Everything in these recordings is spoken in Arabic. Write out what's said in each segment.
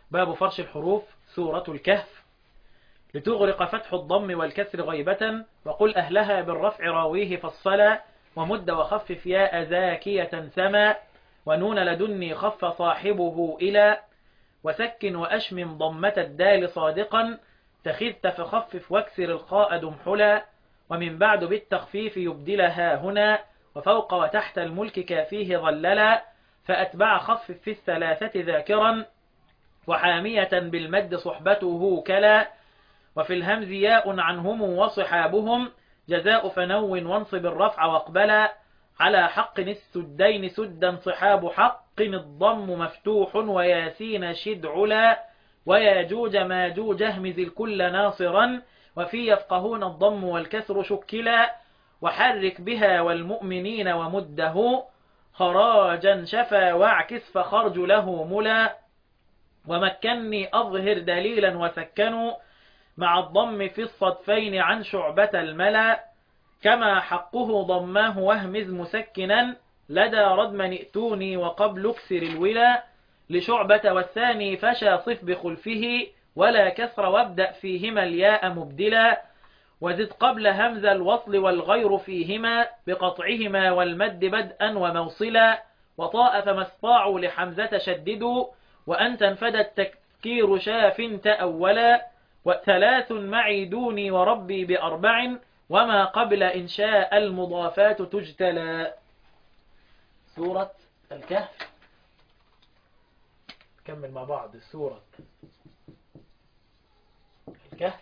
باب فرش الحروف. سورة الكهف. لتغرق فتح الضم والكسر غيبة، وقل أهلها بالرفع راويه فالصلا، ومد وخفف ياء زاكية سما، ونون لدني خف صاحبه إلى، وسكن وأشمم ضمة الدال صادقا، تخذت فخفف واكسر الخاء دمحلا، ومن بعد بالتخفيف يبدلها هنا، وفوق وتحت الملك كافيه ظللا، فأتبع خفف في الثلاثة ذاكرا، وحامية بالمد صحبته كلا، وفي الهمز ياء عنهم وصحابهم، جزاء فنو وانصب الرفع واقبلا، على حق السدين سدا صحاب حق الضم مفتوح، وياسين شد علا، وياجوج ماجوج اهمز الكل ناصرا، وفي يفقهون الضم والكسر شكلا، وحرك بها والمؤمنين ومده، خراجا شفا واعكس فخرج له ملا، ومكني أظهر دليلا وسكنوا، مع الضم في الصدفين عن شعبة الملا، كما حقه ضماه واهمز مسكنا، لدى ردم ائتوني وقبل اكسر الولا، لشعبة والثاني فشى صف بخلفه، ولا كسر وابدأ فيهما الياء مبدلا، وزد قبل همز الوصل والغير فيهما، بقطعهما والمد بدءا وموصلا، وطاء فما استطاعوا لحمزة شددوا، وأن تنفد التذكير شاف تأولا، وثلاث معي دوني وربي بأربع، وما قبل إنشاء المضافات تجتلى. سورة الكهف. نكمل مع بعض سورة الكهف.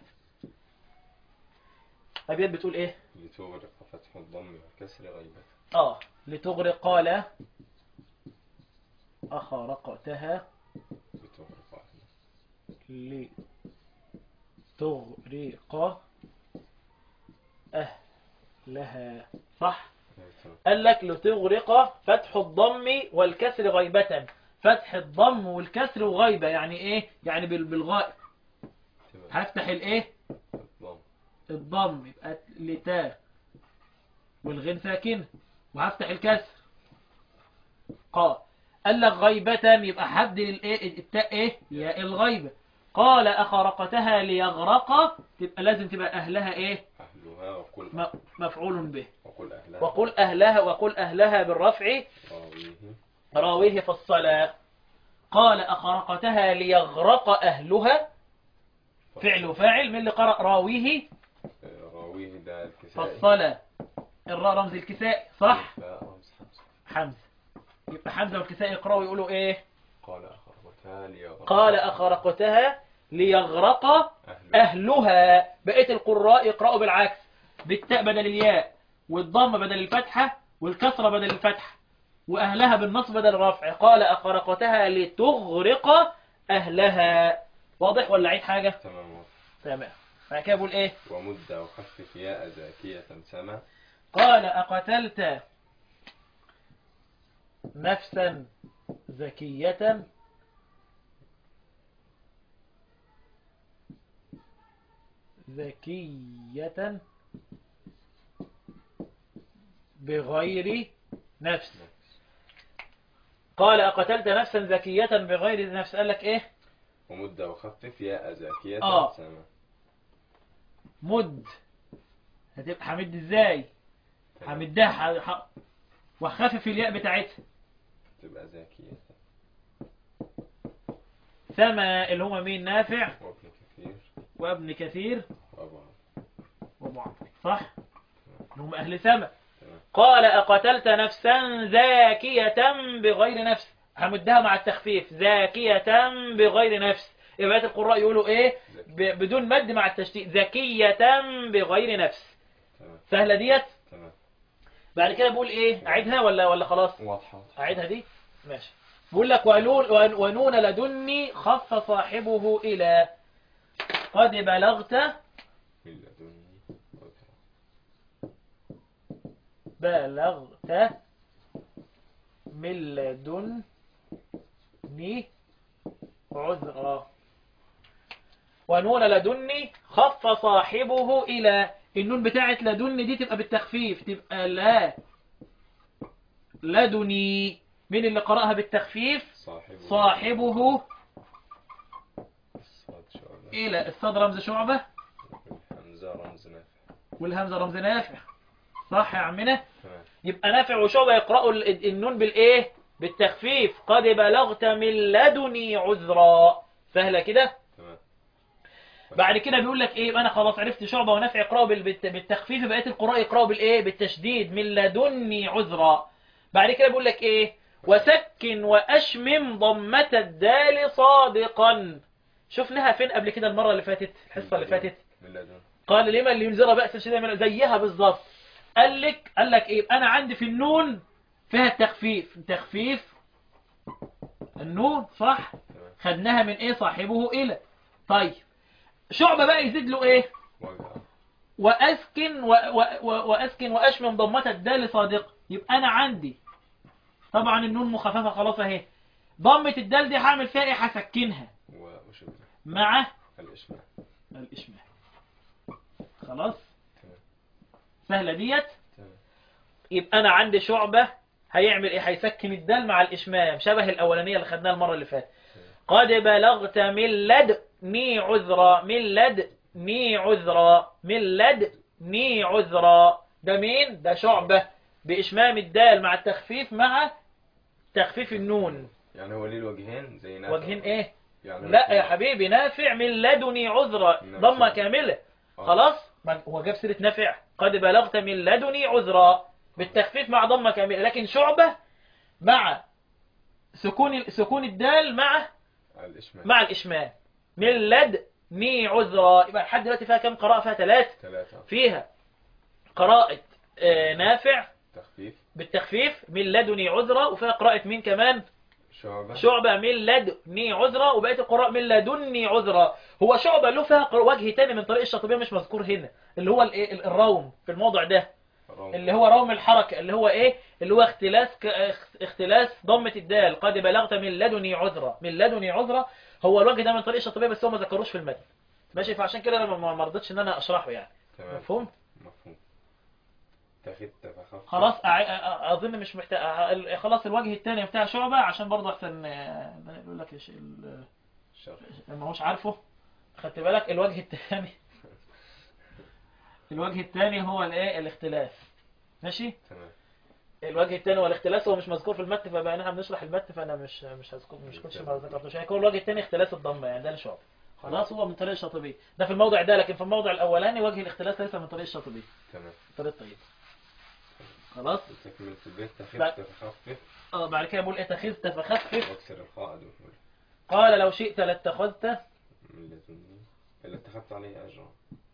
أبيات بتقول إيه؟ لتغرق فتح الضم والكسر غيبة. لتغرق قال أخرقتها لتغرق أهلها. صح؟ قال لك لتغرق فتح الضم والكسر غيبة. فتح الضم والكسر وغيبة يعني إيه؟ يعني بالغائب. هفتح الإيه؟ الضم يبقى لتا والغين ساكن، وهفتح الكسر قال لك غيبة يبقى حبدل الايه التاء ايه يا الغيبة. قال أخرقتها ليغرق تبقى لازم تبقى أهلها ايه أهلها وقل مفعول به. وقل أهلها بالرفع راويه فالصلاة. قال أخرقتها ليغرق أهلها فعل وفاعل من اللي قرأ راويه ده الكسائي فالصلاة. الراء رمز الكسائي صح. حمزة يبقى حمزة والكسائي يقرأوا يقولوا ايه؟ قال أخرقتها ليغرق أهلها. بقية القراء يقرأوا بالعكس، بالتاء بدل الياء، والضم بدل الفتحة، والكسرة بدل الفتحة، وأهلها بالنصب بدل الرفع. قال أخرقتها لتغرق أهلها. واضح ولا عيد حاجة؟ تمام. بعد كده بقول ايه؟ ومد وخفف ياء زاكية سما. قال أقتلت نفسا زكية بغير نفس. قال أقتلت نفسا زكية بغير نفس. قال لك ايه؟ ومد وخفف ياء زاكية سما. مد هتبقى حمد ازاي؟ حمدها وخفف الياء بتاعتها تبقى زاكية. سما اللي هما مين؟ نافع وابن كثير وابو عمرو صح؟ اللي هم أهل سما. قال أقتلت نفسا زاكية بغير نفس. همدها مع التخفيف زاكية بغير نفس. بقية القراء يقولوا ايه بدون مد مع التشديد زكية بغير نفس. سهلة ديت. بعد كده بقول ايه؟ اعيدها ولا خلاص واضحة؟ اعيدها دي ماشي. بقول لك ونون لدني خف صاحبه إلى قد بلغت من لدني عذرا. ونون لدني خف صاحبه إلى. النون بتاعت لدني دي تبقى بالتخفيف تبقى لا لدني. مين اللي قرأها بالتخفيف؟ صاحبه إلى. الصاد رمز شعبة، همزة رمز نافع. والهمزة رمز نافع. صح يا عمنا؟ تمام. يبقى نافع وشعبة يقرأوا النون بالإيه؟ بالتخفيف. قد بلغت من لدني عذرا. سهلة كده. تمام. بعد كده بيقول لك ايه؟ انا خلاص عرفت شعبة ونافع يقرأوا بالتخفيف، بقية القراء يقرأوا بالايه؟ بالتشديد. من لدني عذرا. بعد كده بيقول لك ايه؟ وسكن واشمم ضمة الدال صادقا. شفناها فين قبل كده المرة اللي فاتت، الحصة اللي فاتت؟ من لدن. قال لمن لينذر بأسا شديدا زيها بالظبط. قال لك ايه؟ انا عندي في النون فيها التخفيف. تخفيف النون صح. تمام. خدناها من ايه؟ صاحبه الى. طيب شعبة بقى يزيد له ايه؟ وجع. واسكن واشمم ضمة الدال صادق. يبقى انا عندي طبعا النون مخففة خلاص اهي. ضمة الدال دي هعمل فيها ايه؟ هسكنها وشبه مع الإشماع. الاشماع. خلاص تمام. سهلة ديت. تمام. يبقى انا عندي شعبة هيعمل ايه؟ هيسكن الدال مع الاشمام شبه الاولانية اللي خدناها المرة اللي فاتت. قد بلغت من لدني عذرا. من لدني عذرا. من لدني عذرا. ده مين؟ ده شعبة بإشمام الدال مع التخفيف مع تخفيف النون. يعني هو ليه الوجهين زي نافع؟ وجهين ايه؟ يعني لا يا حبيبي، نافع من لدني عذرا ضمة كاملة. خلاص هو جاب سيرة نافع. قد بلغت من لدني عذرا بالتخفيف مع ضمة كاملة. لكن شعبة مع سكون الدال الإشماع. مع الإشمام. من لدني عذرا. يبقى لحد دلوقتي فيها كم قراءة؟ فيها ثلاثة. فيها قراءة نافع تخفيف بالتخفيف من لدني عذرا، وفيها قراءة مين كمان؟ شعبة من لدني عذرا، وبقية القراء من لدني عذرا. هو شعبة له فيها وجه تاني من طريق الشاطبية مش مذكور هنا، اللي هو الروم في الموضع ده، اللي هو روم الحركة، اللي هو ايه؟ اللي هو اختلاس ضمة الدال. قد بلغت من لدني عذرا. من لدني عذرا هو الوجه ده من طريق الشاطبية، بس هو ما ذكروش في المتن. ماشي، فعشان كده انا ما رضيتش ان انا اشرحه يعني. تمام. مفهوم؟ مفهوم. تخفت فخفت. خلاص اظن مش محتاج. خلاص الوجه الثاني بتاع شعبة عشان برضه احسن يقول لك ما هوش عارفه. خدت بالك الوجه الثاني الوجه الثاني هو الايه؟ الاختلاف. ماشي. تمام. الوجه الثاني هو الاختلاس، هو مش مذكور في المتن، فبقى احنا بنشرح المتن فانا مش هذكر، مش كنتش ما ذكرتوش. هيكون الوجه الثاني اختلاس الضمه يعني، ده الشعب. خلاص هو من طريق الشاطبي ده في الموضع ده، لكن في الموضع الاولاني وجه الاختلاس ليس من طريق الشاطبي. تمام. طريق طيب. خلاص. تكملة البيت. تخفت فخفف. بعد كده بقول اتخذت فخفف. واكسر القاعدة والهول. قال لو شئت لاتخذت. من لدني اللي اتخذت عليه أجرا.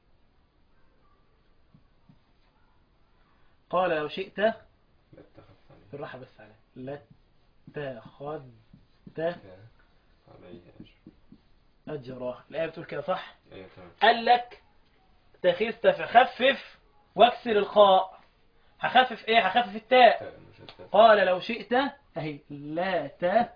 قال لو شئت لاتخذت عليه. بالراحة بس عليه. لاتخذت عليه أجرا. الآية بتقول كده صح؟ ايه تمام. قال لك اتخذت فخفف واكسر الخاء. هخفف ايه؟ هخفف التاء. قال لو شئت اهي لا تا،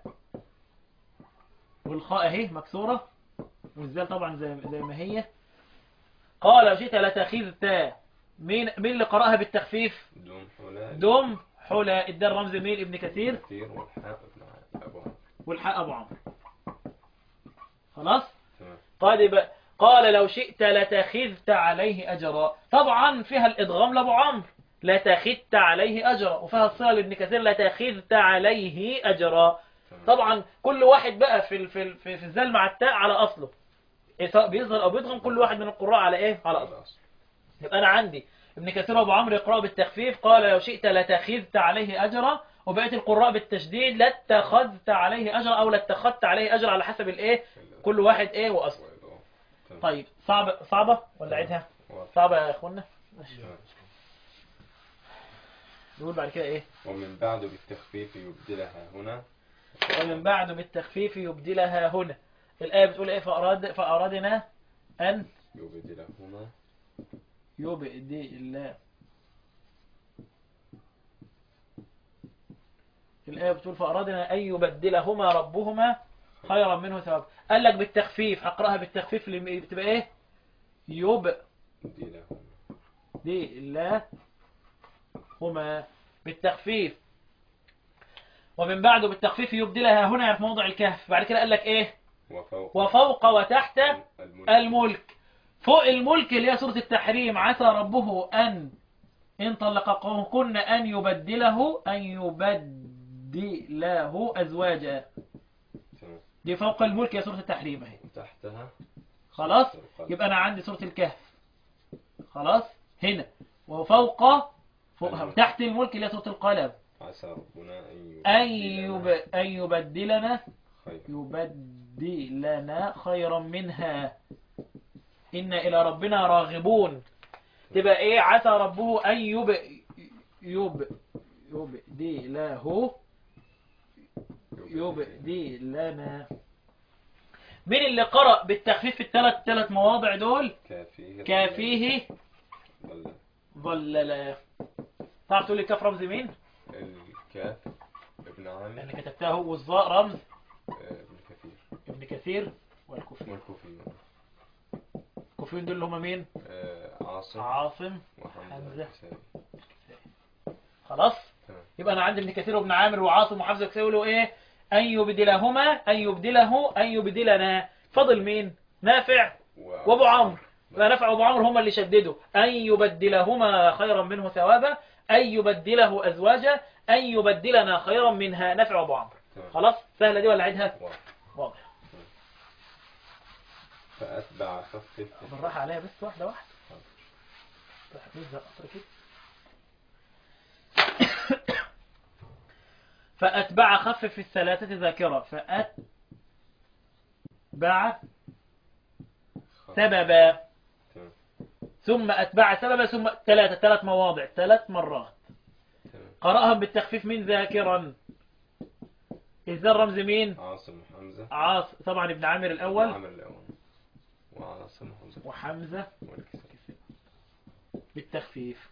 والخاء اهي مكسورة، والزال طبعا زي ما هي. قال لو شئت لتخذت. مين اللي قرأها بالتخفيف؟ دم حلا. الدال رمز مين؟ ابن كثير. والحاء أبو عمرو. والحاء أبو عمرو. خلاص. تمام. قال لو شئت لتخذت عليه أجرا. طبعا فيها الإدغام لأبو عمرو، لتخذت عليه أجرا، وفيها الصلة لابن كثير لتخذت عليه أجرا. طبعا كل واحد بقى في الزال مع التاء على أصله، سواء بيظهر أو بيدغم، كل واحد من القراء على إيه؟ على أصله. يبقى أنا عندي ابن كثير وأبو عمرو يقرأ بالتخفيف قال لو شئت لتخذت عليه أجرا، وبقية القراء بالتشديد لاتخذت عليه أجرا أو لاتخذت عليه أجرا، على حسب الإيه؟ كل واحد إيه وأصله. طيب صعبة ولا عيدها؟ صعبة يا أخوانا. نقول بعد كده إيه؟ ومن بعد بالتخفيف يبدلها هنا. ومن بعد بالتخفيف يبدلها هنا. الآية بتقول إيه؟ فأرادنا أن يبدلهما. يبدل. الآية بتقول فأرادنا أن يبدلهما ربهما خيرا منه ثواب. قال لك بالتخفيف، هقرأها بالتخفيف اللي بتبقى إيه؟ يبدلهما بالتخفيف. ومن بعده بالتخفيف يبدلها هنا في موضع الكهف. بعد كده قال لك إيه؟ وفوق وتحت الملك. الملك. فوق الملك اللي هي سورة التحريم، عسى ربه إن طلقكن أن يبدله أزواجا. تمام. دي فوق الملك يا سورة التحريم اهي. وتحتها خلاص، سورة القلم. يبقى أنا عندي سورة الكهف. خلاص هنا وفوق تحت الملك اللي هي سورة القلم. عسى ربنا أن يبدلنا خيرا. خيرا منها إن إلى ربنا راغبون. تبقى إيه؟ عسى ربه أن يبدلنا. مين اللي قرأ بالتخفيف في الثلاث مواضع دول؟ كافيه ظللا. تعرف تقول لي كاف رمز مين؟ الكاف ابن عامر اللي كتبتها، والظاء رمز ابن كثير. ابن كثير والكوفي. الكوفيين دول اللي هم مين؟ عاصم وحمزة. خلاص. تمام. يبقى انا عندي ابن كثير وابن عامر وعاصم وحمزة وكسائي يقولوا ايه؟ ان يبدلنا. فضل مين؟ نافع وابو عمرو. نافع وابو عمرو هم اللي شددوا ان يبدلهما خيرا منه ثوابا، ان يبدله ازواجا، ان يبدلنا خيرا منها. نافع وابو عمرو. خلاص سهله دي ولا اعيدها؟ واضح. فأتبع خفف. بالراحه عليها بس، واحده. فأتبع خفف الثلاثة ذاكرة. فأتبع سببا ثم أتبع سببا ثم ثلاث مواضع 3 مرات. قرأهم بالتخفيف من ذاكرا. إذا الرمز مين؟ عاصم وحمزة. طبعا ابن عامر الأول. وعاصم وحمزة بالتخفيف.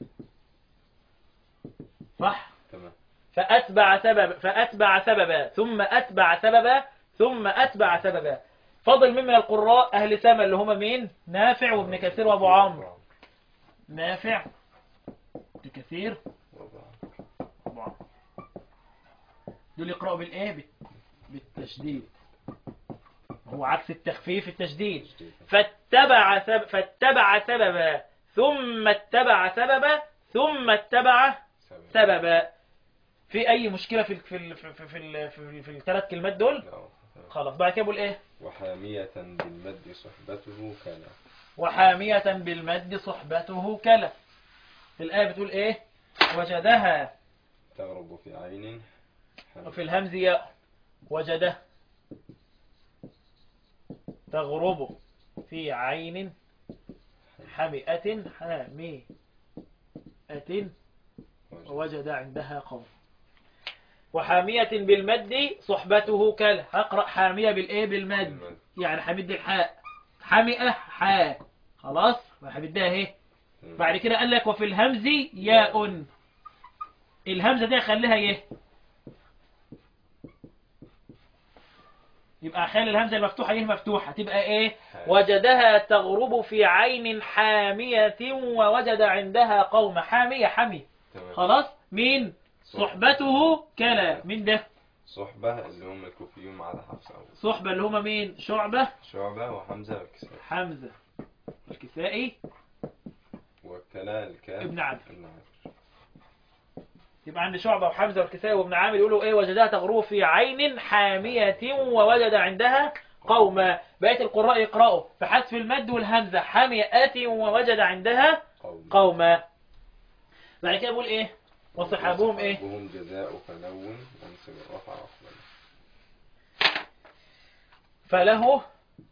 صح؟ تمام. فأتبع سببا ثم أتبع سببا ثم أتبع سببا. فضل من القراء أهل سما اللي هم مين؟ نافع وابن كثير وابو عمرو. نافع ابن كثير وابو عمرو دول يقرأوا بالإيه؟ بالتشديد. هو عكس التخفيف التشديد. فاتبع سببا ثم اتبع سببا ثم اتبع سببا. في أي مشكلة في الثلاث كلمات دول؟ خلاص. بعد كده بقول إيه؟ وحامية بالمد صحبته كلا. وحامية بالمد صحبته كلا. الآية بتقول إيه؟ وجدها تغرب في عين. وفي الهمز ياء. وجده تغرب في عين حمئة ووجد عندها قوم. وحامية بالمد صحبته كلا. هقرأ حامية بالإيه؟ بالمد. يعني حمد الحاء. حمئة حاء. خلاص حمدها اهي. بعد كده قال لك وفي الهمز ياء. الهمزة دي خليها يه. يبقى خلي الهمزة المفتوحة يه مفتوحة تبقى ايه؟ وجدها تغرب في عين حامية ووجد عندها قوم. حامية حمي. خلاص. مين؟ صحبته كلا. مين ده؟ صحبة اللي هم الكوفيون مع حفص. صحبة اللي هم مين؟ شعبة وحمزة والكسائي. حمزة والكسائي وكلا الكاف ابن عامر. يبقى عندي شعبة وحمزة والكسائي وابن عامر يقولوا ايه؟ وجدها تغرب في عين حامية ووجد عندها قوما. بقية القراء يقرأوا بحذف المد والهمزة حامية ووجد عندها قوما. بعد كده بقول ايه؟ وصحابهم ايه؟ وصحابهم جزاء فنون وانصب الرفع أفضل. فله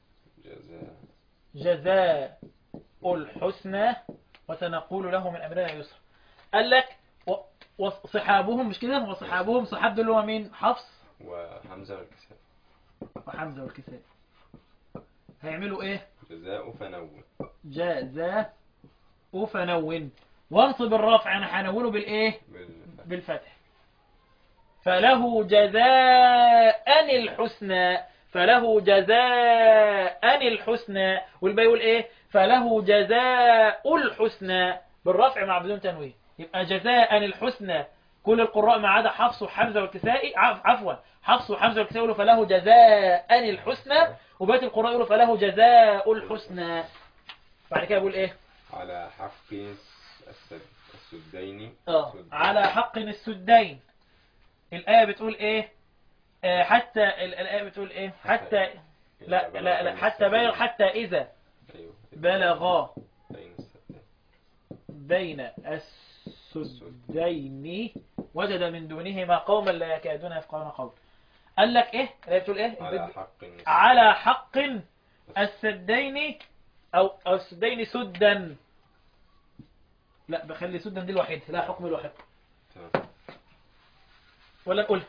جزاء الحسنى وسنقول له من أمرنا يسر. قال لك وصحابهم مش كده؟ وصحابهم صحاب دول هو مين؟ حفص وحمزة والكسائي. هيعملوا ايه؟ جزاء فنون وانصب الرفع. انا هنونه بالايه؟ بالفتح. فله جزاء الحسنى. فله جزاء الحسنى. والباقي يقول ايه؟ فله جزاء الحسنى بالرفع مع بدون تنوين. يبقى جزاء الحسنى كل القراء ما عدا حفص وحمزة والكسائي، عفوا حفص وحمزة والكسائي يقولوا فله جزاء الحسنى، وبقية القراء يقولوا فله جزاء الحسنى. بعد كده بقول ايه؟ على حق السدين. على حق السدين. الآية بتقول ايه؟ حتى الآية بتقول ايه؟ حتى لا حتى بلغ، حتى إذا بلغا بين السدين وجد من دونهما قوما لا يكادون يفقهون قولا. قال لك ايه؟ الآية بتقول ايه؟ على حق السدين او السدين سدا. لا بخلي سدا دي الوحيد، لا حكم الوحيد. ولا نقولها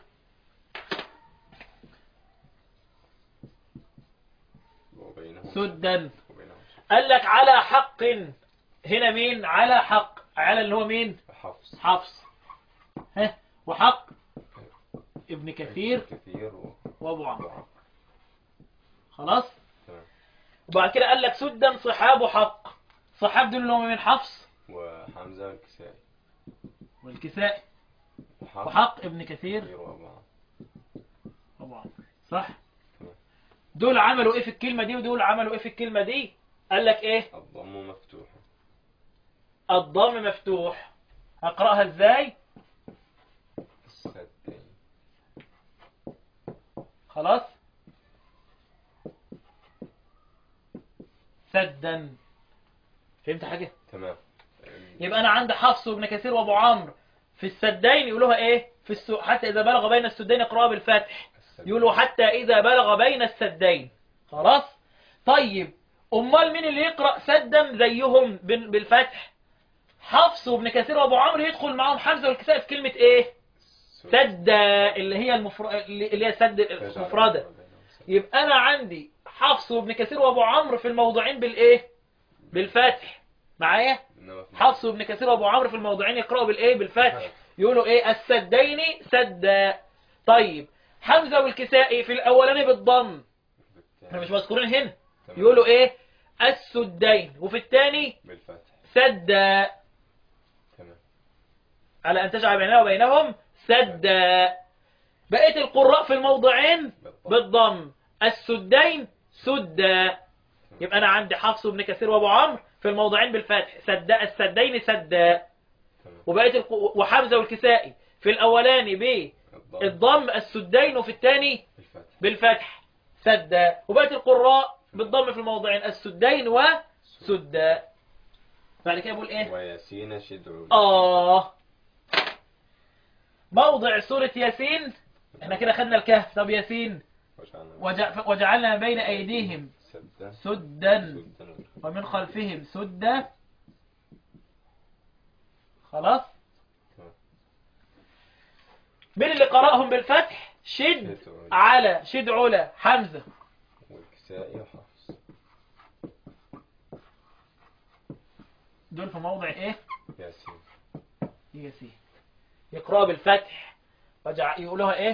سدا. قال لك على حق، هنا مين على حق؟ على اللي هو مين؟ حفص. ها وحق ابن كثير وابو عمرو. خلاص. وبعد كده قال لك سدا صحاب حق. صحاب دول اللي هم من حفص وحمزة والكسائي وحق ابن كثير وابو عمرو. صح. دول عملوا ايه في الكلمة دي ودول عملوا ايه في الكلمة دي؟ قال لك ايه؟ الضم مفتوح. الضم مفتوح. هقرأها ازاي؟ السدين. خلاص. سدا. فهمت حاجة؟ تمام. يبقى انا عندي حفص وابن كثير وابو عمرو في السدين يقولوها ايه؟ حتى اذا بلغ بين السدين اقرأها بالفتح. يقولوا حتى اذا بلغ بين السدين. خلاص. طيب امال مين اللي يقرأ سدا زيهم بالفتح؟ حفص وابن كثير وابو عمرو يدخل معاهم حمزة والكسائي في كلمة ايه؟ سد، اللي هي اللي هي سد المفردة. يبقى انا عندي حفص وابن كثير وابو عمرو في الموضوعين بالايه؟ بالفتح. معايا؟ حفص وابن كثير وابو عمرو في الموضوعين يقرأوا بالايه؟ بالفتح. يقولوا ايه؟ السدين سدا. طيب حمزة والكسائي في الاولاني بالضم، احنا مش مذكورين هنا، يقولوا ايه؟ السدين. وفي الثاني بالفتح سدا. على ان تجعل بيننا وبينهم سدا. بقية القراء في الموضعين بالضم، السدين سدا. يبقى انا عندي حفص وابن كثير وابو عمرو في الموضعين بالفتح، سدا السدين سدا. وبقية وحمزة والكسائي في الاولاني بالضم السدين، وفي الثاني بالفتح سدا. وبقية القراء بالضم في الموضعين السدين وسدا. بعد كده بقول ايه؟ وياسين شدعوا. موضع سورة ياسين. احنا كده خدنا الكهف. طب ياسين وجعلنا بين ايديهم سدا ومن خلفهم سدا. خلاص. مين اللي قرأهم بالفتح؟ شد على حمزة والكسائي وحفص. دول في موضع ايه؟ ياسين. يقرأ بالفتح. يقولوها ايه؟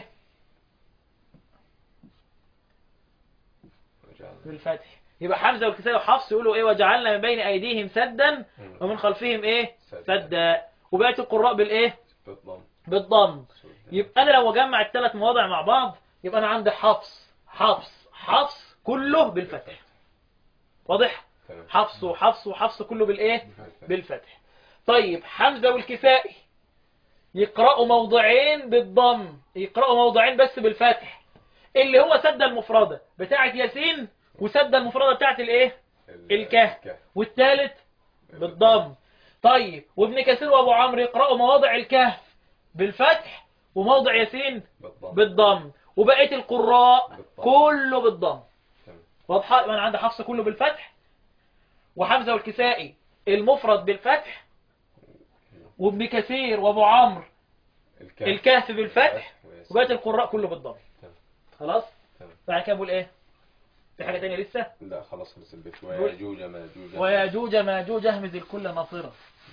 بالفتح. يبقى حمزة والكسائي وحفص يقولوا ايه؟ وجعلنا من بين ايديهم سدا ومن خلفهم ايه؟ سدا. وبقيت القراء بالايه؟ بالضم. يبقى انا لو اجمع الثلاث مواضع مع بعض يبقى انا عندي حفص كله بالفتح. واضح؟ حفص كله بالايه؟ بالفتح. طيب حمزة والكسائي يقرأوا موضعين بالضم، يقرأوا موضعين بس بالفتح، اللي هو سد المفردة بتاعت ياسين وسد المفردة بتاعت الايه؟ الكهف، والثالث بالضم. طيب وابن كثير وابو عمرو يقرأوا مواضع الكهف بالفتح وموضع ياسين بالضم، وبقية القراء كله بالضم. واضحة؟ انا عندي حفص كله بالفتح، وحمزة والكسائي المفرد بالفتح، وابن كثير وابو عمرو الكهف بالفتح، وبقية القراء كله بالضم. خلاص. بعد كده بقول ايه؟ في حاجة تانية لسه؟ لا خلاص خلص البيت. وياجوج ماجوج اهمز الكل ناصرة.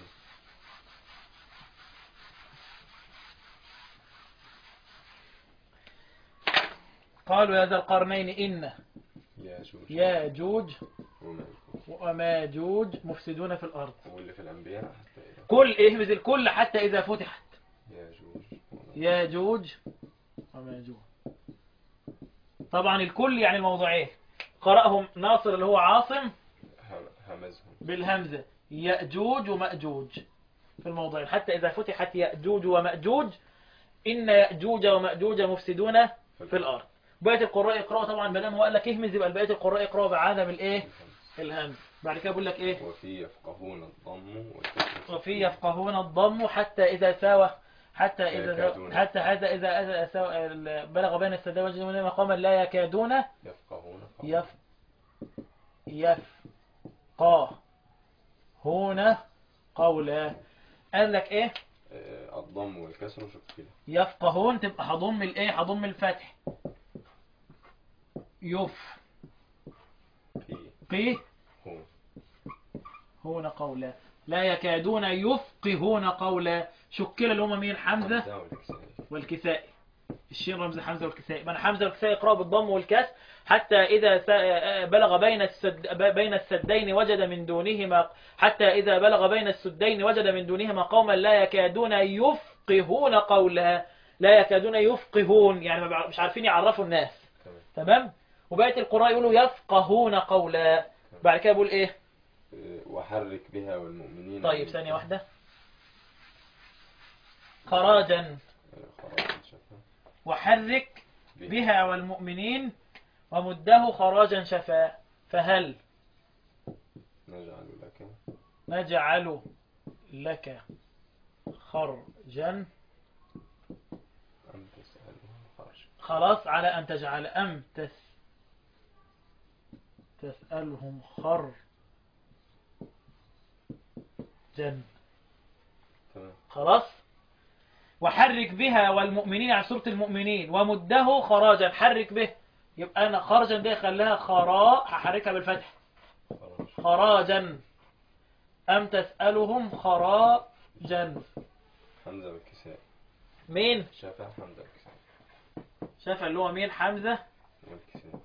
قالوا يا ذا القرنين إن ياجوج وماجوج مفسدون في الأرض. واللي في الأنبياء كل اهمز الكل حتى إذا فتحت. ياجوج ياجوج وماجوج. طبعا الكل يعني الموضوعين. قرأهم ناصر اللي هو عاصم همزهم بالهمزة يأجوج ومأجوج في الموضوعين، حتى إذا فتحت يأجوج ومأجوج إن يأجوج ومأجوج مفسدون في الأرض. بقية القراء يقرأوا طبعا ما دام هو قال لك اهمز يبقى بقية القراء يقرأوا بعدم الايه الهمز. بعد كده بيقول لك ايه وفي يفقهون الضم والكسر وفي يفقهون الضم حتى إذا ساوى حتى إذا يكادون. إذا ساوى بلغ بين السدين وجدوا منه مقاما لا يكادون يفقهون يفقهون قولا. قال لك ايه الضم والكسر شكله يفقهون تبقى هضم الايه هضم الفتح في قيه هون هون قولا. لا يكادون يفقهون قولا. شكل اللي هم مين حمزة والكسائي. الشين رمز حمزة والكسائي. من حمزة والكسائي يقرأ بالضم والكسر حتى إذا بلغ بين السدين وجد من دونهما حتى إذا بلغ بين السدين وجد من دونهما قوما لا يكادون يفقهون قولا. لا يكادون يفقهون يعني مش عارفين يعرفوا الناس. تمام. وبقية القراء يقولوا يفقهون قولا. بعد كده بقول ايه وحرك بها والمؤمنين. طيب ثانية واحدة. خراجا وحرك بها والمؤمنين ومده خراجا شفا. فهل نجعل لك خرجا أم تسألهم خرجا. خلاص على أن تجعل أم تسألهم خرجا. خلاص. وحرك بها والمؤمنين على سورة المؤمنين ومده خراجا. حرك به يبقى أنا خرجا دي خليها خراء هحركها بالفتح خراجا. أم تسألهم خراجا. حمزة والكسائي. مين شافع حمزة والكسائي. شافع اللي هو مين حمزة والكسائي.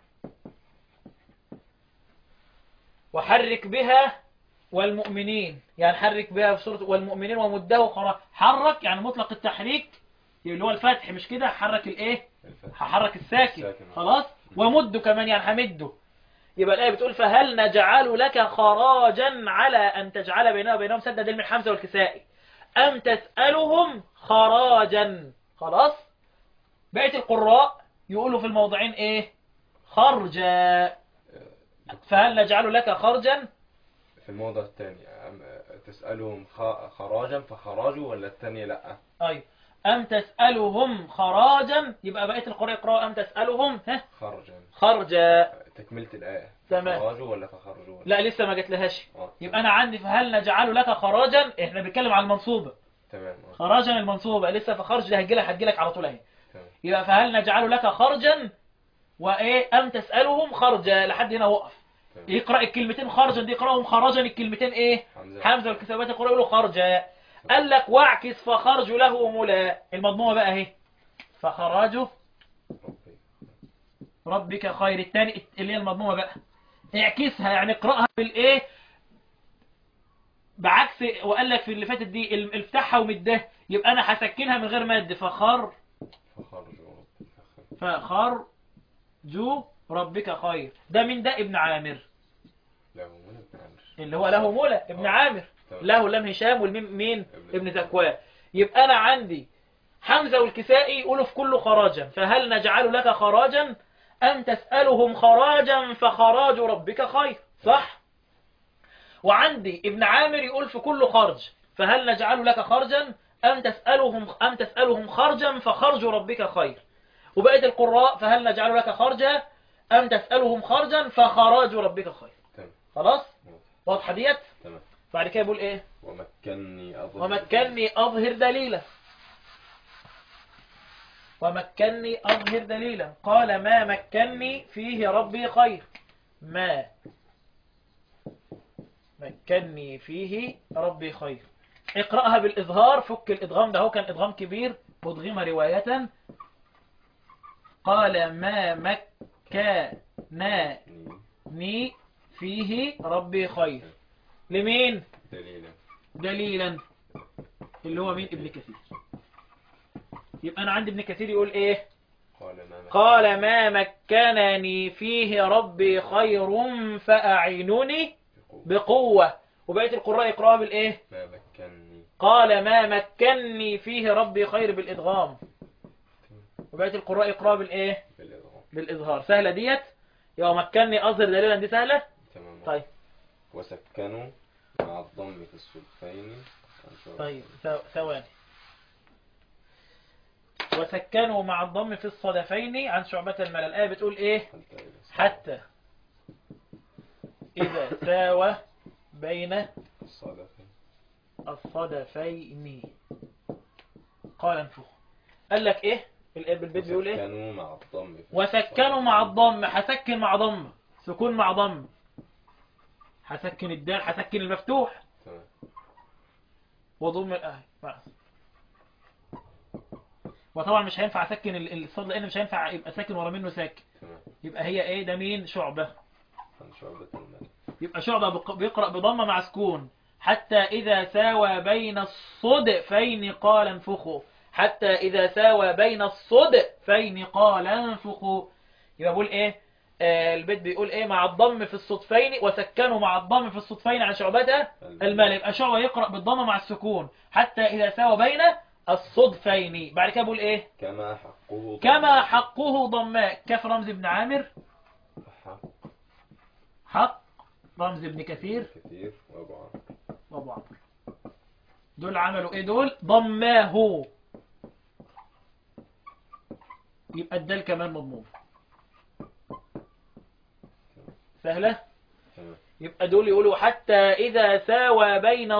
وحرك بها والمؤمنين يعني حرك بها في سورة والمؤمنين ومده خراج. حرك يعني مطلق التحريك اللي هو الفتح مش كده. حرك الايه هحرك الساكن خلاص. ومد كمان يعني همده. يبقى الآية بتقول فهل نجعل لك خراجا على أن تجعل بيننا وبينهم سدا. دل من حمزة والكسائي. أم تسألهم خراجا. خلاص. بقية القراء يقولوا في الموضعين ايه خرجا. فهل نجعل لك خرجا في الموضع الثاني تسألهم خراجا فخراجوا ولا الثانية لا. أي أم تسألهم خراجا. يبقى بقية القراء يقرأوا أم تسألهم خرجا. تكملة الآية. تمام. خراجوا ولا فخرجوا لا لسه ما جت لهاش. يبقى أنا عندي فهل نجعل لك خراجا. إحنا بنتكلم عن المنصوبة. تمام. خراجا المنصوبة لسه فخرج ده هتجيلك على طول اهي. يبقى فهل نجعل لك خرجا وإيه أم تسألهم خرجا لحد هنا وقف. يقرأ الكلمتين خرجا دي يقرأهم خرجا الكلمتين ايه حمزة والكسابات يقرأوا له خرجا. قال لك واعكس فخرج له ملا. المضمومة بقى اهي فخراج ربك خير. الثاني اللي هي المضمومة بقى اعكسها يعني اقرأها بالايه بعكس. وقال لك في اللي فاتت دي افتحها ومده. يبقى انا هسكنها من غير مد فخرجوا ربك خير. ده من ده ابن عامر اللي هو له مولى ابن عامر. له لم هشام والميم مين ابن ذكوان. يبقى أنا عندي حمزة والكسائي يقولوا في كله خراجا. فهل نجعل لك خراجا أم تسألهم خراجا فخراج ربك خير. صح. وعندي ابن عامر يقول في كله خرج. فهل نجعل لك خرجا أم تسألهم خرجا فخرج ربك خير. وبقية القراء فهل نجعل لك خرجا أم تسألهم خرجا فخراج ربك خير. خلاص واضحة ديت. بعد كده يقول ايه ومكني أظهر دليلا. ومكني أظهر دليلا. قال ما مكني فيه ربي خير. ما مكني فيه ربي خير. اقرأها بالإظهار. فك الإدغام ده هو كان إدغام كبير أدغم رواية. قال ما مكنني فيه ربي خير. لمين دليلا اللي هو مين ابن كثير. يبقى أنا عندي ابن كثير يقول إيه؟ قال قال ما مكنني فيه ربي خير فأعينوني بقوة. وبقية القراء يقرأها بالإيه؟ ما مكنني. قال ما مكنني فيه ربي خير بالإدغام. وبقية القراء يقرأها بالإيه؟ بالإضغام. بالإظهار. سهلة ديت؟ يبقى مكنني أظهر دليلا دي سهلة؟ تمام. طيب. وسكنوا مع الضم في الصدفين. طيب ثواني. وسكنوا مع الضم في الصدفين عن شعبة الملل. الآية بتقول إيه؟ حتى إذا ساوى بين الصدفين قال انفخ. قال لك إيه؟ البيت بيقول إيه؟ وسكنوا مع الضم. وسكنوا مع الضم. هسكن مع ضم، سكون مع ضم، هسكن الدال، هسكن المفتوح تمام. وضم الآية. وطبعا مش هينفع اسكن الصاد لان مش هينفع يبقى ساكن ورا منه ساكن. تمام. يبقى هي ايه؟ ده مين؟ شعبة. عن شعبة الملك. يبقى شعبة بيقرأ بضمة مع سكون. حتى إذا ساوى بين الصدفين قال انفخوا. حتى إذا ساوى بين الصدفين قال انفخوا. يبقى بقول إيه؟ البيت بيقول إيه؟ مع الضم في الصدفين. وسكنوا مع الضم في الصدفين على شعبتها المال. يبقى شعبة يقرأ بالضمة مع السكون حتى إذا ساوى بين الصدفين. بعد كده بقول إيه؟ كما حقه ضماء. كاف رمز ابن عامر. حق رمز ابن كثير وابو عمرو. دول عملوا ايه؟ دول ضماه. يبقى الدال كمان مضموم. سهلة. يبقى دول يقولوا حتى إذا ساوى بين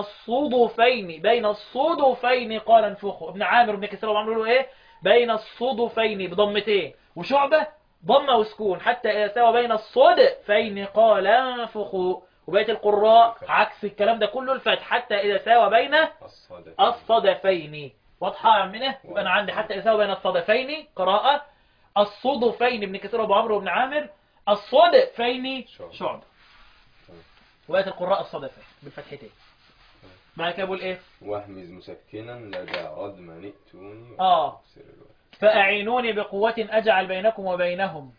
الصدفين قال انفخوا. ابن عامر وابن كثير وابو عمرو يقولوا ايه؟ بين الصدفين بضمتين. وشعبة ضمة وسكون. حتى إذا ساوى بين الصدفين قال انفخوا. وبقية القراء عكس الكلام ده كله الفتح. حتى إذا ساوى بين الصدفين. واضحة يا عمنا؟ يبقى أنا عندي حتى إذا ساوى بين الصدفين قراءة. الصدفين ابن كثير وابو عمرو وابن عامر. الصدفين شعبة. وبقية القراء الصدفين بالفتحتين. بعد كده بقول إيه؟ واهمز مسكنا لدى ردم نئتوني. فأعينوني بقوة أجعل بينكم وبينهم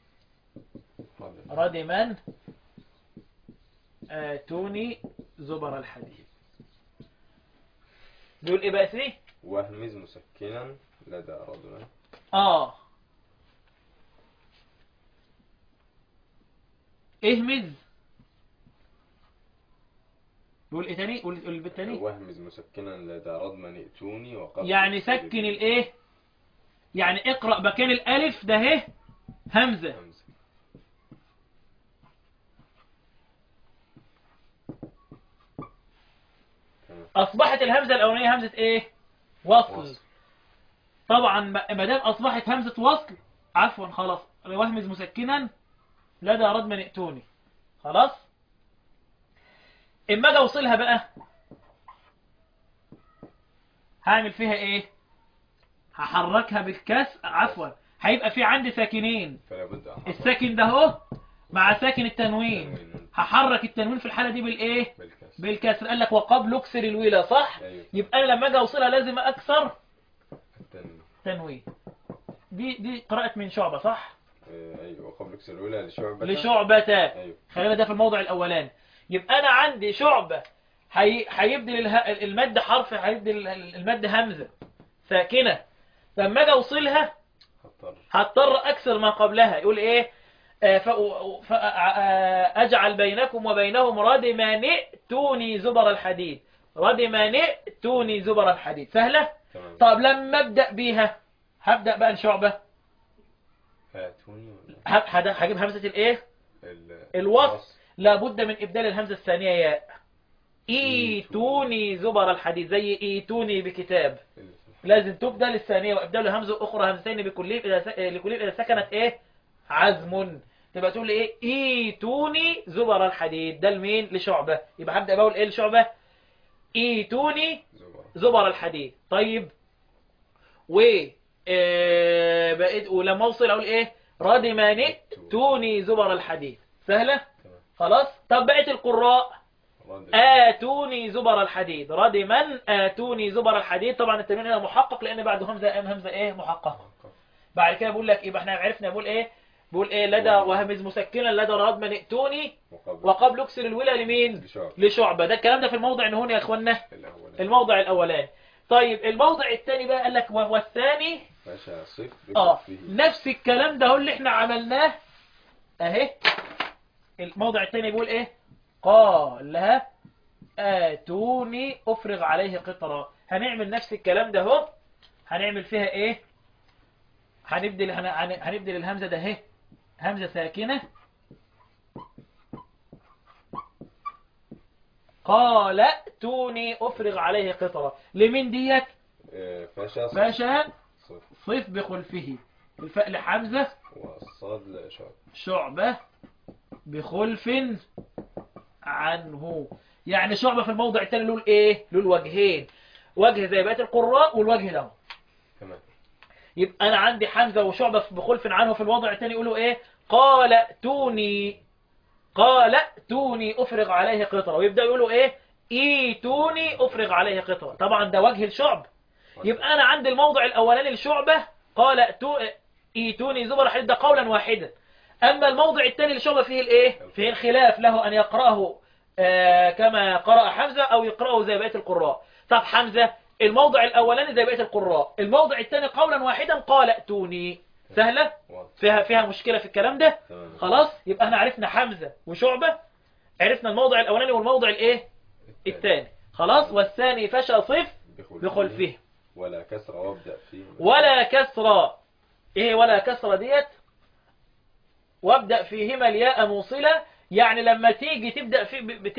ردما آتوني زبر الحديد. بيقول إيه بقى اسمه؟ واهمز مسكنا لدى ردما. اهمز. بيقول ايه تاني؟ قول البيت تاني. واهمز مسكنا لدى ردما نئتوني وقبل. يعني سكن الايه؟ يعني اقرأ مكان الالف ده اهي همزة. اصبحت الهمزة الاولانية همزة ايه؟ وصل. طبعا ما دام اصبحت همزة وصل عفوا خلاص. واهمز مسكنا لدى ردما نئتوني خلاص. اما اجي اوصلها بقى هعمل فيها ايه؟ هحركها بالكسر. عفوا هيبقى في عندي ساكنين. الساكن ده اهو مع ساكن التنوين. هحرك التنوين في الحالة دي بالايه؟ بالكسر. قال لك وقبل اكسر الولا صح؟ يبقى انا لما اجي اوصلها لازم اكسر التنوين. دي قراءة من شعبة صح؟ ايوه وقبل اكسر الولا لشعبة. أيوه. خلينا ده في الموضع الاولاني. يبقى انا عندي شعبة هيبدل المد حرف، هيبدل المد همزة ساكنة. لما اجي اوصلها هضطر اكسر ما قبلها. يقول ايه؟ اجعل بينكم وبينهم ردما نئتوني زبر الحديد. ردما نئتوني زبر الحديد. سهلة. طب لما ابدأ بيها هبدأ بقى شعبة. هجيب همزة الايه؟ الوصل. لابد من ابدال الهمزة الثانية ياء. ايتوني زبر الحديد زي ايتوني بكتاب. لازم تبدل الثانية وابدال همزة اخرى همزتين لكلهم اذا سكنت ايه؟ عزم. تبقى تقول لي ايه؟ ايتوني زبر الحديد. ده لمين؟ لشعبة. يبقى هبدأ بقول ايه لشعبة؟ ايتوني زبر الحديد. طيب بقيت ولما اوصل اقول ايه؟ ردما نئتوني زبر الحديد. سهلة. خلاص. طب بقيت القراء آتوني زبر الحديد. ردما آتوني زبر الحديد. طبعا التنوين هنا محقق لأن بعده همزة همزة إيه محققة. بعد كده بقول لك يبقى احنا عرفنا بقول ايه لدى وهمز مسكنا لدى ردما ائتوني وقبل اكسر الولا لمين؟ لشعبة. ده الكلام ده في الموضع هنا يا اخوانا الموضع الاولاني. طيب الموضع الثاني بقى قال لك والثاني نفس الكلام ده هو اللي احنا عملناه اهي. الموضع الثاني بيقول ايه؟ قال آتوني افرغ عليه قطرا. هنعمل نفس الكلام ده اهو. هنعمل فيها ايه؟ هنبدل الهمزة ده اهي همزة ساكنة. قال ائتوني افرغ عليه قطرا. لمين ديت؟ فشا صف بخلفه. الفاء لحمزة والصاد شعبة بخلف عنه. يعني شعبة في الموضع الثاني له الايه؟ له الوجهين. وجه زي بقية القراء والوجه ده تمام. يبقى انا عندي حمزة وشعبة بخلف عنه في الوضع الثاني يقولوا ايه؟ قال ائتوني افرغ عليه قطرة. ويبدأ يقولوا ايه؟ ايتوني افرغ عليه قطرة. طبعا ده وجه الشعب. يبقى انا عندي الموضع الاولاني لشعبة قال ايتوني زبر الحديد ده قولا واحدا. اما الموضع الثاني لشعبة فيه الايه؟ فيه الخلاف له ان يقرأه كما قرأ حمزة او يقرأه زي بقية القراء. طب حمزة الموضع الاولاني زي بقية القراء، الموضع الثاني قولا واحدا قال ائتوني. سهلة؟ فيها مشكلة في الكلام ده؟ خلاص يبقى احنا عرفنا حمزة وشعبة، عرفنا الموضع الاولاني والموضع الايه الثاني. خلاص. والثاني فشى صف بخلفه ولا كسر وابدأ فيه. ولا كسر. ايه ولا كسر ديت؟ وابدأ فيهما الياء موصلة. يعني لما تيجي تبدأ في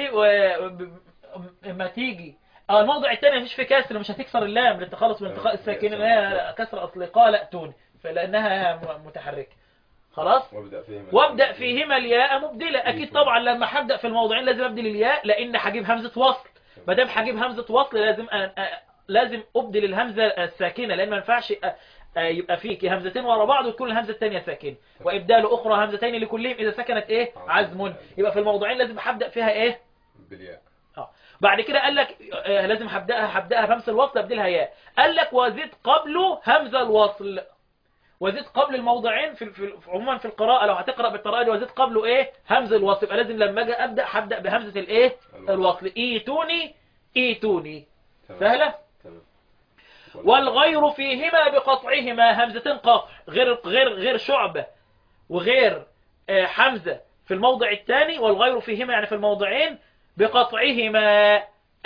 لما تيجي الموضع الثاني مفيش فيه كسر، مش هتكسر اللام للتخلص من التقاء الساكن اللي هي كسر اصلي قال ائتوني فلانها متحركه. خلاص. وابدأ فيهما الياء مبدلة. اكيد طبعا لما هبدأ في الموضعين لازم ابدل الياء لان هجيب همزة وصل. ما دام هجيب همزة وصل لازم ابدل الهمزة الساكنة لان ما ينفعش يبقى فيك همزتين ورا بعض وتكون الهمزة الثانية ساكنة وابدال اخرى همزتين لكلهم اذا سكنت ايه عزم. يبقى في الموضعين لازم هبدأ فيها ايه بالياء. بعد كده قال لك لازم هبدأها بهمزة الوصل ابدلها ياء. قال لك وزد قبله همزة الوصل. وزد قبل الموضعين في عموما في القراءة لو هتقرأ بالطريقة دي وزد قبله ايه همزة الوصل. يبقى لازم لما اجي هبدأ بهمزة الايه الوصل. ايتوني. سهلة. والغير فيهما بقطعهما. همزتين قطع غير شعبة وغير حمزة في الموضع الثاني. والغير فيهما يعني في الموضعين بقطعهما.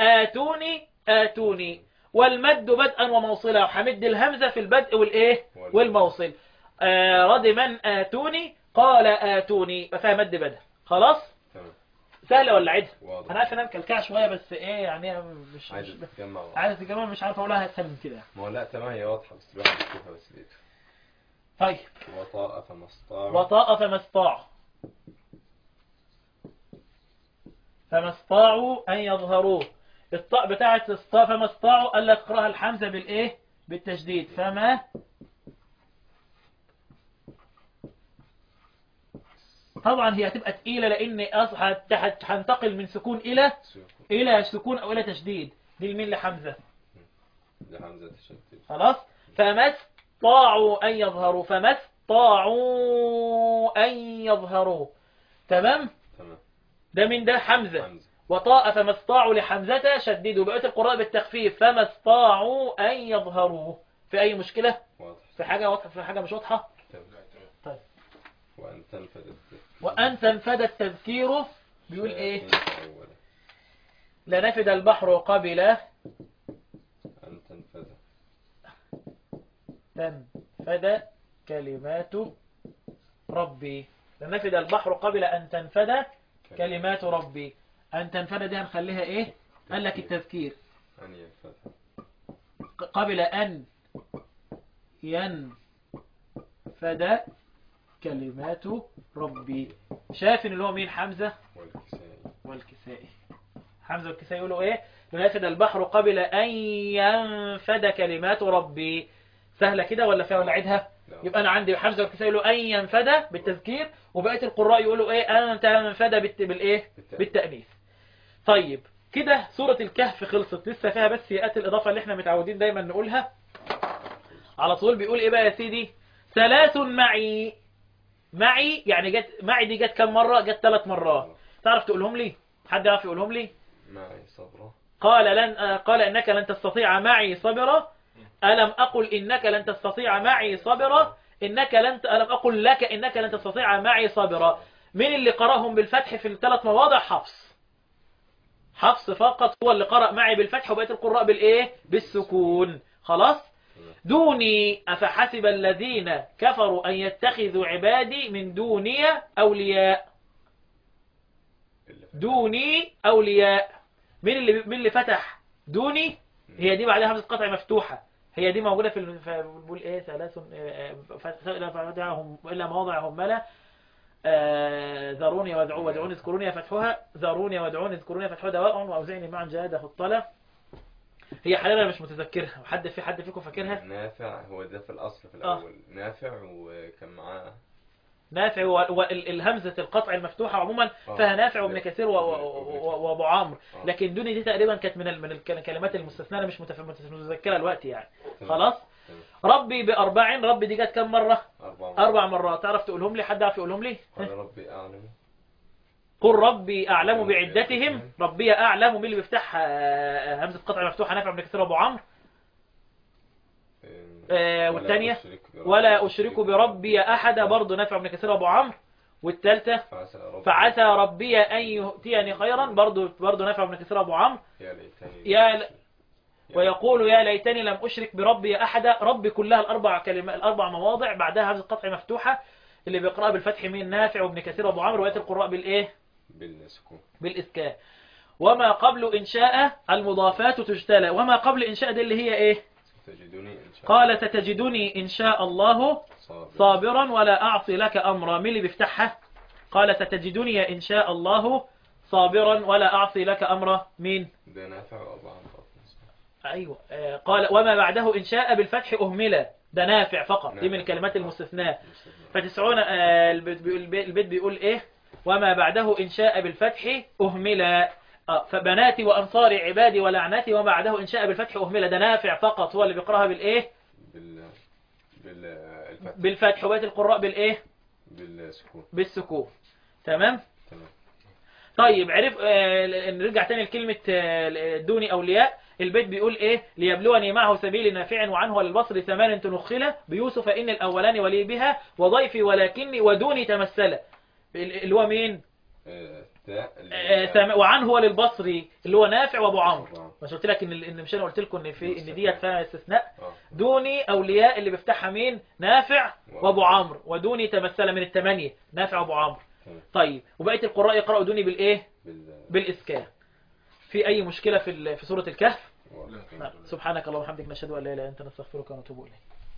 آتوني. والمد بدءا وموصلا. حمد الهمزة في البدء والايه والموصل. ردما آتوني قال آتوني فيها مد بدء. خلاص. سهلة ولا عدها؟ انا عارف انها مكلكعه شويه بس ايه يعني مش عايز تجمع مش عارف اقولها اسهل من كده. ما هو لا تمام هي واضحه بس الواحد يشوفها بس ليه. طيب. وطاء فما استطاعوا ان يظهروه. الطاء بتاعت فما استطاعوا قال لك اقراها الحمزه بالايه بالتشديد. فما طبعا هي هتبقى تقيله لان هنتقل من سكون الى سكون او الى تشديد. دي لمين؟ لحمزه. تشديد. خلاص. فما استطاعوا ان يظهروا. تمام. ده من ده حمزه. وطاء فما استطاعوا لحمزه شددوا. بقيه القراء بالتخفيف. فما استطاعوا ان يظهروه. في اي مشكله؟ في حاجه واضحه؟ في حاجه مش واضحه؟ طيب. وأن تنفد التذكير بيقول ايه؟ لنفد البحر قبل أن تنفد كلمات ربي. لنفد البحر قبل أن تنفد كلمات ربي. أن تنفد دي هنخليها ايه؟ قال لك التذكير قبل أن ينفد كلمات ربي. شايف ان اللي هو مين؟ حمزة والكسائي. حمزة والكسائي يقولوا ايه؟ لنفد البحر قبل ان ينفد كلمات ربي. سهلة كده ولا فيها ولا عيدها؟ يبقى انا عندي حمزة والكسائي يقولوا ان ينفد بالتذكير وبقية القراء يقولوا ايه؟ ان تنفد بالايه بالتأنيث. طيب كده سورة الكهف خلصت، لسه فيها بس ياءات الإضافة اللي احنا متعودين دايما نقولها على طول. بيقول ايه بقى يا سيدي؟ ثلاث معي. معي يعني جت، معي دي جت كم مرة؟ جت 3 مرات. تعرف تقولهم لي؟ حد يعرف يقولهم لي؟ معي صبرا. قال إنك لن تستطيع معي صبرا. ألم أقل إنك لن تستطيع معي صبرا. ألم أقل لك إنك لن تستطيع معي صبرا. مين اللي قرأهم بالفتح في ال3 مواضع؟ حفص. حفص فقط هو اللي قرأ معي بالفتح، وبقية القراء بالإيه؟ بالسكون. خلاص. دوني أفحسب الذين كفروا أن يتخذوا عبادي من دوني أولياء. دوني أولياء. مين اللي فتح دوني؟ هي دي بعدها همزة قطع مفتوحة، هي دي موجودة في بقول ايه؟ ثلاث فتحهم إلا مواضعهم ملا. ذروني وادعوني اذكروني فتحها. ذروني وادعوني اذكروني فتحها دواء وأوزعني معا جهاده الطلة. هي حاليا مش متذكرها. حد فيكم فاكرها؟ نافع هو ده في الأصل في الأول. نافع وكان معاه نافع والهمزة القطع المفتوحة عموما فيها نافع وابن كثير وابو عمرو. لكن دوني دي تقريبا كانت من الكلمات المستثناة، مش متذكرة الوقت يعني. خلاص. ربي بأربع. ربي دي جت كم مرة؟ 4 مرات. تعرف تقولهم لي؟ حد يعرف يقولهم لي؟ قال ربي أعلم. قل ربي أعلم بعدتهم. ربي أعلم. مين اللي بيفتح همزة قطع مفتوحة؟ نافع وابن كثير وابو عمرو. والثانية ولا أشرك بربي أحد، برضه نافع وابن كثير وابو عمرو. والثالثة فعسى ربي أن يؤتيني خيرا، برضه نافع وابن كثير وابو عمرو. ويقول يا ليتني لم أشرك بربي أحد. ربي كلها الأربع مواضع بعدها همزة قطع مفتوحة، اللي بيقرأ بالفتح من نافع وابن كثير وابو عمرو، وآية القراء بالإيه؟ بالإسكان. وما قبل إنشاء المضافات تجتلى. وما قبل إنشاء دي اللي هي إيه؟ قال ستجدني إن شاء الله صابرا ولا أعصي لك أمرا. مين اللي بيفتحها؟ قال ستجدني إن شاء الله صابرا ولا أعصي لك أمرا. مين؟ ده نافع وابو عمرو. أيوة. قال وما بعده إن شاء بالفتح أهمل. ده نافع فقط، دي من الكلمات المستثناة. فتسعون البيت بيقول إيه؟ وما بعده إن شاء بالفتح أهمل. فبناتي وأنصاري عبادي ولعنتي. وما بعده إن شاء بالفتح أهمل. ده نافع فقط هو اللي بيقرأها بالإيه؟ بالفتح. وبقية القراء بالإيه؟ بالسكون. تمام. طيب عرف. نرجع تاني لكلمة دوني أولياء. البيت بيقول إيه؟ ليبلوني معه سبيل نافع وعنه وللبصر ثمان تنخلة بيوسف إن الأولان ولي بها وضيفي ولكني ودوني تمثل. اللي هو مين؟ وعنه وللبصري اللي هو نافع وابو عمرو. مش قلت لك ان مش انا قلت لكم ان ديت فيها استثناء؟ دوني اولياء اللي بيفتحها مين؟ نافع وابو عمرو. ودوني تمثل من ال8 نافع وابو عمرو. طيب وبقيه القراء يقرأوا دوني بالايه؟ بالاسكان. في اي مشكله في سوره الكهف؟ سبحانك اللهم وبحمدك نشهد ان لا اله الا انت نستغفرك ونتوب اليك.